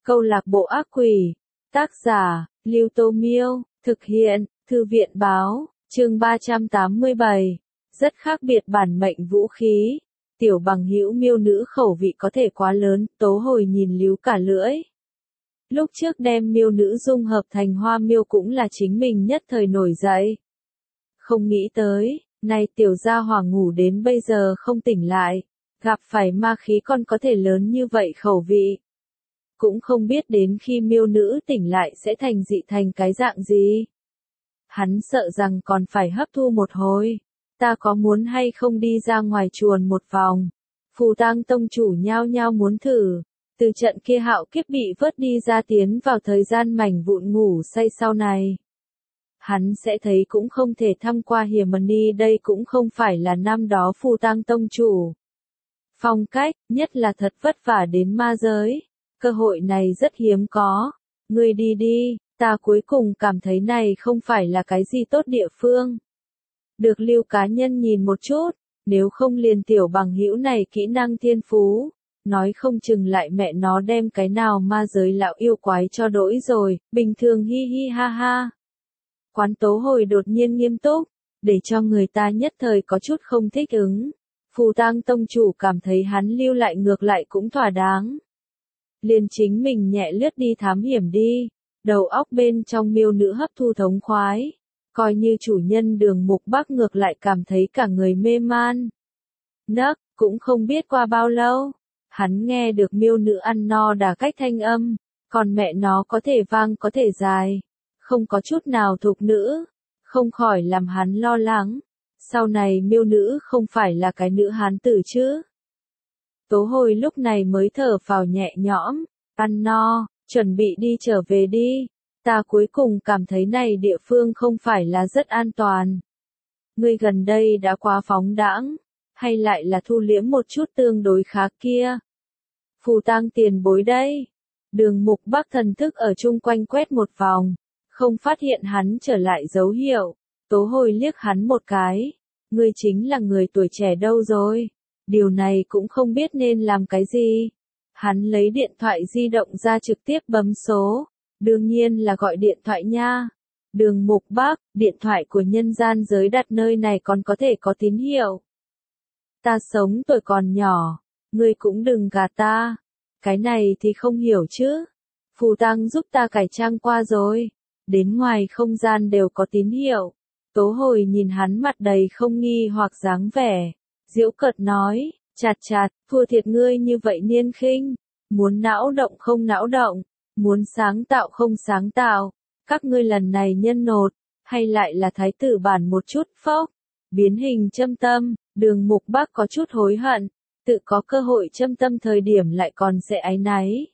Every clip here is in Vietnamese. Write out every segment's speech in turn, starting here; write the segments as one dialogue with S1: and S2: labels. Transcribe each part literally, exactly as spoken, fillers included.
S1: Câu lạc bộ ác quỷ. Tác giả, Lưu Tô Miêu. Thực hiện, Thư viện Báo. Chương ba trăm tám mươi bảy. Rất khác biệt bản mệnh vũ khí. Tiểu bằng hữu miêu nữ khẩu vị có thể quá lớn, Tố Hồi nhìn líu cả lưỡi. Lúc trước đem miêu nữ dung hợp thành hoa miêu cũng là chính mình nhất thời nổi dậy. Không nghĩ tới, nay tiểu gia hỏa ngủ đến bây giờ không tỉnh lại, gặp phải ma khí còn có thể lớn như vậy khẩu vị. Cũng không biết đến khi miêu nữ tỉnh lại sẽ thành dị thành cái dạng gì. Hắn sợ rằng còn phải hấp thu một hồi. Ta có muốn hay không đi ra ngoài chuồn một vòng? Phù Tang tông chủ nhao nhao muốn thử. Từ trận kia hạo kiếp bị vớt đi ra tiến vào thời gian mảnh vụn ngủ say sau này. Hắn sẽ thấy cũng không thể thăm qua Hiểm-Mani, đây cũng không phải là năm đó Phù Tang tông chủ. Phong cách, nhất là thật vất vả đến ma giới. Cơ hội này rất hiếm có. Ngươi đi đi, ta cuối cùng cảm thấy này không phải là cái gì tốt địa phương. Được Lưu cá nhân nhìn một chút, nếu không liền tiểu bằng hữu này kỹ năng thiên phú, nói không chừng lại mẹ nó đem cái nào ma giới lão yêu quái cho đỗi rồi, bình thường hi hi ha ha. Quán Tố Hồi đột nhiên nghiêm túc, để cho người ta nhất thời có chút không thích ứng. Phù Tang tông chủ cảm thấy hắn lưu lại ngược lại cũng thỏa đáng. Liền chính mình nhẹ lướt đi thám hiểm đi, đầu óc bên trong miêu nữ hấp thu thống khoái. Coi như chủ nhân Đường Mục Bắc ngược lại cảm thấy cả người mê man. Nấc, cũng không biết qua bao lâu, hắn nghe được miêu nữ ăn no đà cách thanh âm, còn mẹ nó có thể vang có thể dài, không có chút nào thục nữ, không khỏi làm hắn lo lắng. Sau này miêu nữ không phải là cái nữ hán tử chứ. Tố Hồi lúc này mới thở phào nhẹ nhõm, ăn no, chuẩn bị đi trở về đi. Ta cuối cùng cảm thấy này địa phương không phải là rất an toàn. Ngươi gần đây đã quá phóng đãng, hay lại là thu liễm một chút tương đối khá kia. Phù Tang tiền bối đây. Đường Mục Bắc thần thức ở chung quanh quét một vòng, không phát hiện hắn trở lại dấu hiệu. Tố Hồi liếc hắn một cái. Ngươi chính là người tuổi trẻ đâu rồi. Điều này cũng không biết nên làm cái gì. Hắn lấy điện thoại di động ra trực tiếp bấm số. Đương nhiên là gọi điện thoại nha. Đường Mục Bắc, điện thoại của nhân gian giới đặt nơi này còn có thể có tín hiệu. Ta sống tuổi còn nhỏ, ngươi cũng đừng gạt ta. Cái này thì không hiểu chứ. Phù Tang giúp ta cải trang qua rồi. Đến ngoài không gian đều có tín hiệu. Tố Hồi nhìn hắn mặt đầy không nghi hoặc dáng vẻ. Giễu cợt nói, chạt chạt, thua thiệt ngươi như vậy niên khinh. Muốn não động không não động. Muốn sáng tạo không sáng tạo, các ngươi lần này nhân nột, hay lại là thái tử bản một chút phốc, biến hình châm tâm, Đường Mục Bắc có chút hối hận, tự có cơ hội châm tâm thời điểm lại còn sẽ áy náy.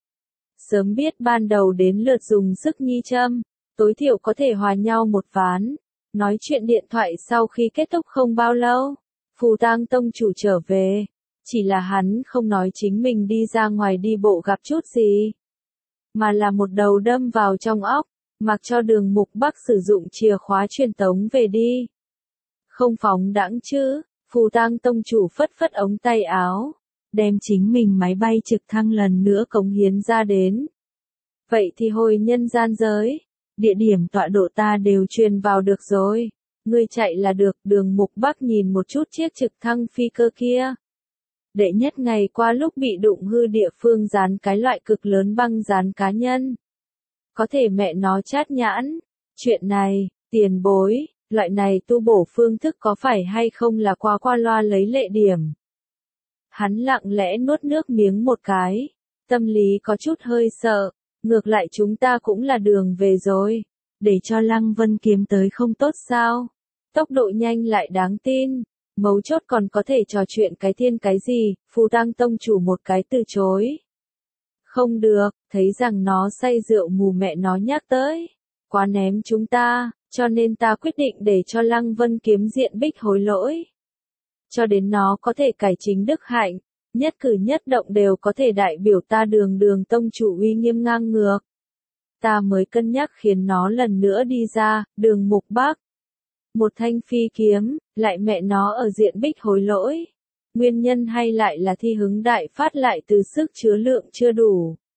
S1: Sớm biết ban đầu đến lượt dùng sức nhi châm, tối thiểu có thể hòa nhau một ván. Nói chuyện điện thoại sau khi kết thúc không bao lâu, Phù Tang tông chủ trở về, chỉ là hắn không nói chính mình đi ra ngoài đi bộ gặp chút gì. Mà là một đầu đâm vào trong óc, mặc cho Đường Mục Bắc sử dụng chìa khóa truyền tống về đi. Không phóng đãng chứ, Phù Tang tông chủ phất phất ống tay áo, đem chính mình máy bay trực thăng lần nữa cống hiến ra đến. Vậy thì hồi nhân gian giới, địa điểm tọa độ ta đều truyền vào được rồi, ngươi chạy là được. Đường Mục Bắc nhìn một chút chiếc trực thăng phi cơ kia. Đệ nhất ngày qua lúc bị đụng hư địa phương dán cái loại cực lớn băng dán cá nhân. Có thể mẹ nó chát nhãn. Chuyện này, tiền bối, loại này tu bổ phương thức có phải hay không là quá qua loa lấy lệ điểm. Hắn lặng lẽ nuốt nước miếng một cái. Tâm lý có chút hơi sợ. Ngược lại chúng ta cũng là đường về rồi. Để cho Lăng Vân Kiếm tới không tốt sao? Tốc độ nhanh lại đáng tin. Mấu chốt còn có thể trò chuyện cái thiên cái gì, Phù Tang tông chủ một cái từ chối. Không được, thấy rằng nó say rượu mù mẹ nó nhắc tới. Quá ném chúng ta, cho nên ta quyết định để cho Lăng Vân Kiếm diện bích hối lỗi. Cho đến nó có thể cải chính đức hạnh, nhất cử nhất động đều có thể đại biểu ta Đường Đường tông chủ uy nghiêm ngang ngược. Ta mới cân nhắc khiến nó lần nữa đi ra, Đường Mục Bắc. Một thanh phi kiếm, lại mẹ nó ở diện bích hối lỗi. Nguyên nhân hay lại là thi hứng đại phát lại từ sức chứa lượng chưa đủ.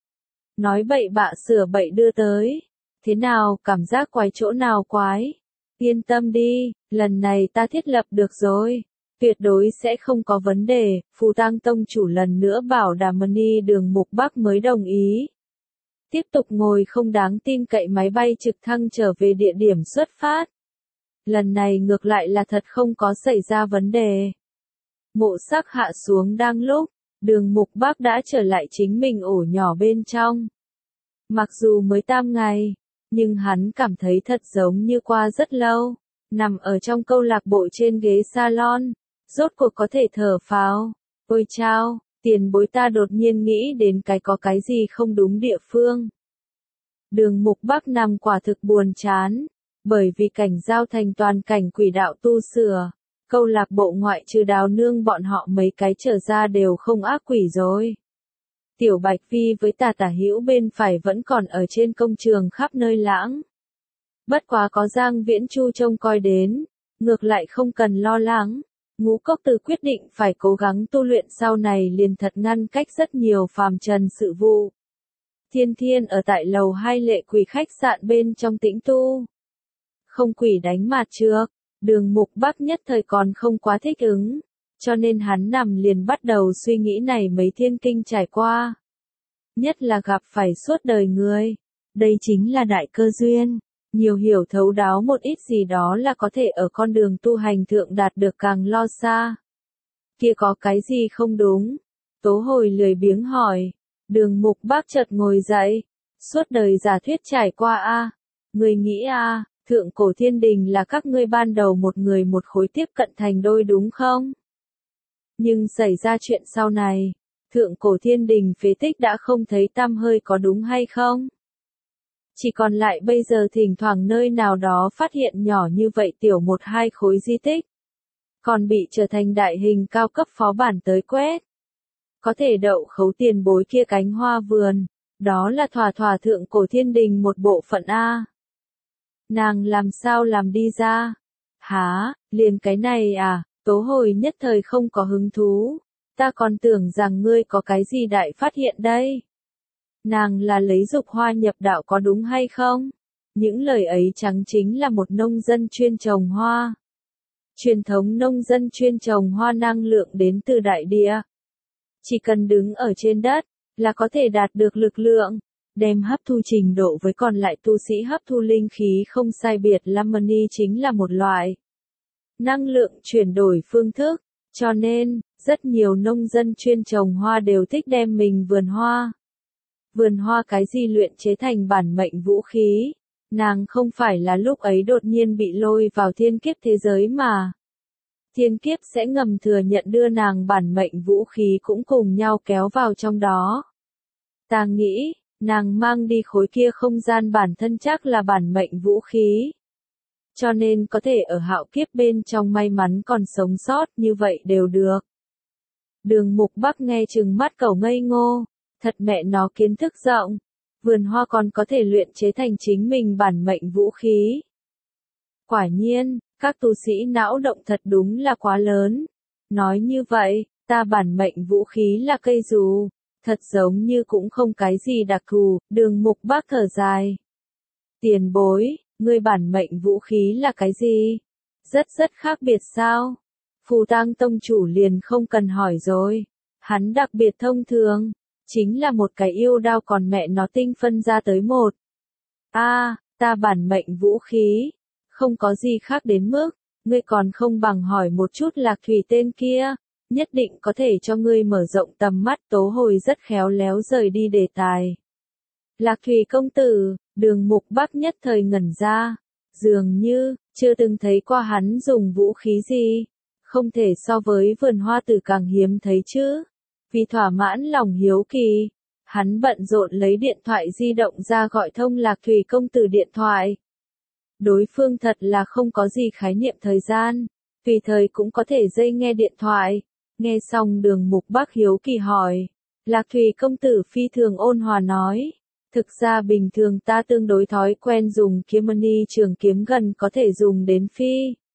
S1: Nói bậy bạ sửa bậy đưa tới. Thế nào, cảm giác quái chỗ nào quái? Yên tâm đi, lần này ta thiết lập được rồi. Tuyệt đối sẽ không có vấn đề, Phù Tang Tông chủ lần nữa bảo đảm Mani Đường Mục Bắc mới đồng ý. Tiếp tục ngồi không đáng tin cậy máy bay trực thăng trở về địa điểm xuất phát. Lần này ngược lại là thật không có xảy ra vấn đề. Mộ Sắc hạ xuống đang lúc, Đường Mục Bắc đã trở lại chính mình ổ nhỏ bên trong. Mặc dù mới tam ngày, nhưng hắn cảm thấy thật giống như qua rất lâu. Nằm ở trong câu lạc bộ trên ghế salon, rốt cuộc có thể thở phào. Ôi chao, tiền bối, ta đột nhiên nghĩ đến cái có cái gì không đúng địa phương. Đường Mục Bắc nằm quả thực buồn chán, bởi vì cảnh giao thành toàn cảnh quỷ đạo tu sửa. Câu lạc bộ ngoại trừ Đào Nương bọn họ mấy cái trở ra đều không ác quỷ rồi. Tiểu Bạch Phi với Tà Tả Hữu bên phải vẫn còn ở trên công trường khắp nơi lãng. Bất quá có Giang Viễn Chu trông coi đến, ngược lại không cần lo lắng. Ngũ Cốc Từ quyết định phải cố gắng tu luyện, sau này liền thật ngăn cách rất nhiều phàm trần sự vụ. Thiên Thiên ở tại lầu hai Lệ Quỷ khách sạn bên trong tĩnh tu. Không quỷ đánh mặt trước, Đường Mục Bắc nhất thời còn không quá thích ứng, cho nên hắn nằm liền bắt đầu suy nghĩ này mấy thiên kinh trải qua. Nhất là gặp phải suốt đời người, đây chính là đại cơ duyên, nhiều hiểu thấu đáo một ít gì đó là có thể ở con đường tu hành thượng đạt được càng lo xa. Kia có cái gì không đúng? Tố Hồi lười biếng hỏi. Đường Mục Bắc chợt ngồi dậy, suốt đời giả thuyết trải qua a, người nghĩ a, thượng cổ thiên đình là các ngươi ban đầu một người một khối tiếp cận thành đôi đúng không? Nhưng xảy ra chuyện sau này, thượng cổ thiên đình phế tích đã không thấy tăm hơi, có đúng hay không? Chỉ còn lại bây giờ thỉnh thoảng nơi nào đó phát hiện nhỏ như vậy tiểu một hai khối di tích. Còn bị trở thành đại hình cao cấp phó bản tới quét. Có thể đậu khấu tiền bối kia cánh hoa vườn, đó là thỏa thỏa thượng cổ thiên đình một bộ phận A. Nàng làm sao làm đi ra? Hả, liền cái này à? Tố Hồi nhất thời không có hứng thú. Ta còn tưởng rằng ngươi có cái gì đại phát hiện đây. Nàng là lấy dục hoa nhập đạo có đúng hay không? Những lời ấy chẳng chính là một nông dân chuyên trồng hoa. Truyền thống nông dân chuyên trồng hoa năng lượng đến từ đại địa. Chỉ cần đứng ở trên đất, là có thể đạt được lực lượng, đem hấp thu trình độ với còn lại tu sĩ hấp thu linh khí không sai biệt. Lamani chính là một loại năng lượng chuyển đổi phương thức, cho nên, rất nhiều nông dân chuyên trồng hoa đều thích đem mình vườn hoa. Vườn hoa cái gì luyện chế thành bản mệnh vũ khí, nàng không phải là lúc ấy đột nhiên bị lôi vào thiên kiếp thế giới mà. Thiên kiếp sẽ ngầm thừa nhận đưa nàng bản mệnh vũ khí cũng cùng nhau kéo vào trong đó. Ta nghĩ, nàng mang đi khối kia không gian bản thân chắc là bản mệnh vũ khí. Cho nên có thể ở hạo kiếp bên trong may mắn còn sống sót như vậy đều được. Đường Mục Bắc nghe chừng mắt cẩu ngây ngô, thật mẹ nó kiến thức rộng. Vườn hoa còn có thể luyện chế thành chính mình bản mệnh vũ khí. Quả nhiên, các tu sĩ não động thật đúng là quá lớn. Nói như vậy, ta bản mệnh vũ khí là cây dù, thật giống như cũng không cái gì đặc thù. Đường Mục Bắc thở dài. Tiền bối, ngươi bản mệnh vũ khí là cái gì? Rất rất khác biệt sao? Phù Tang Tông chủ liền không cần hỏi rồi. Hắn đặc biệt thông thường, chính là một cái yêu đao còn mẹ nó tinh phân ra tới một. A, à, ta bản mệnh vũ khí, không có gì khác đến mức, ngươi còn không bằng hỏi một chút Lạc Thủy tên kia, nhất định có thể cho ngươi mở rộng tầm mắt. Tố Hồi rất khéo léo rời đi đề tài. Lạc Thủy công tử, Đường Mục Bắc nhất thời ngẩn ra, dường như, chưa từng thấy qua hắn dùng vũ khí gì, không thể so với vườn hoa tử càng hiếm thấy chứ. Vì thỏa mãn lòng hiếu kỳ, hắn bận rộn lấy điện thoại di động ra gọi thông Lạc Thủy công tử điện thoại. Đối phương thật là không có gì khái niệm thời gian, tùy thời cũng có thể dây nghe điện thoại. Nghe xong Đường Mục Bắc hiếu kỳ hỏi, Lạc Thủy công tử phi thường ôn hòa nói, thực ra bình thường ta tương đối thói quen dùng kiếm mani trường kiếm gần có thể dùng đến phi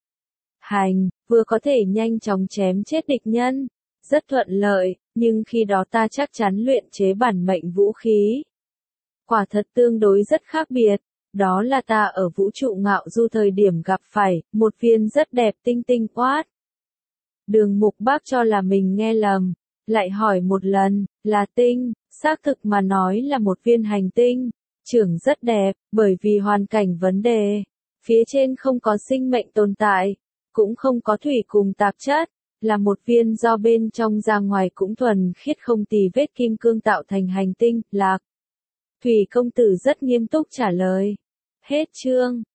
S1: hành, vừa có thể nhanh chóng chém chết địch nhân, rất thuận lợi, nhưng khi đó ta chắc chắn luyện chế bản mệnh vũ khí. Quả thật tương đối rất khác biệt. Đó là ta ở vũ trụ ngạo du thời điểm gặp phải, một viên rất đẹp tinh tinh oát. Đường Mục Bác cho là mình nghe lầm, lại hỏi một lần, là tinh, xác thực mà nói là một viên hành tinh, trưởng rất đẹp, bởi vì hoàn cảnh vấn đề. Phía trên không có sinh mệnh tồn tại, cũng không có thủy cùng tạp chất, là một viên do bên trong ra ngoài cũng thuần khiết không tì vết kim cương tạo thành hành tinh, Lạc. Thủy công tử rất nghiêm túc trả lời. Hết chương.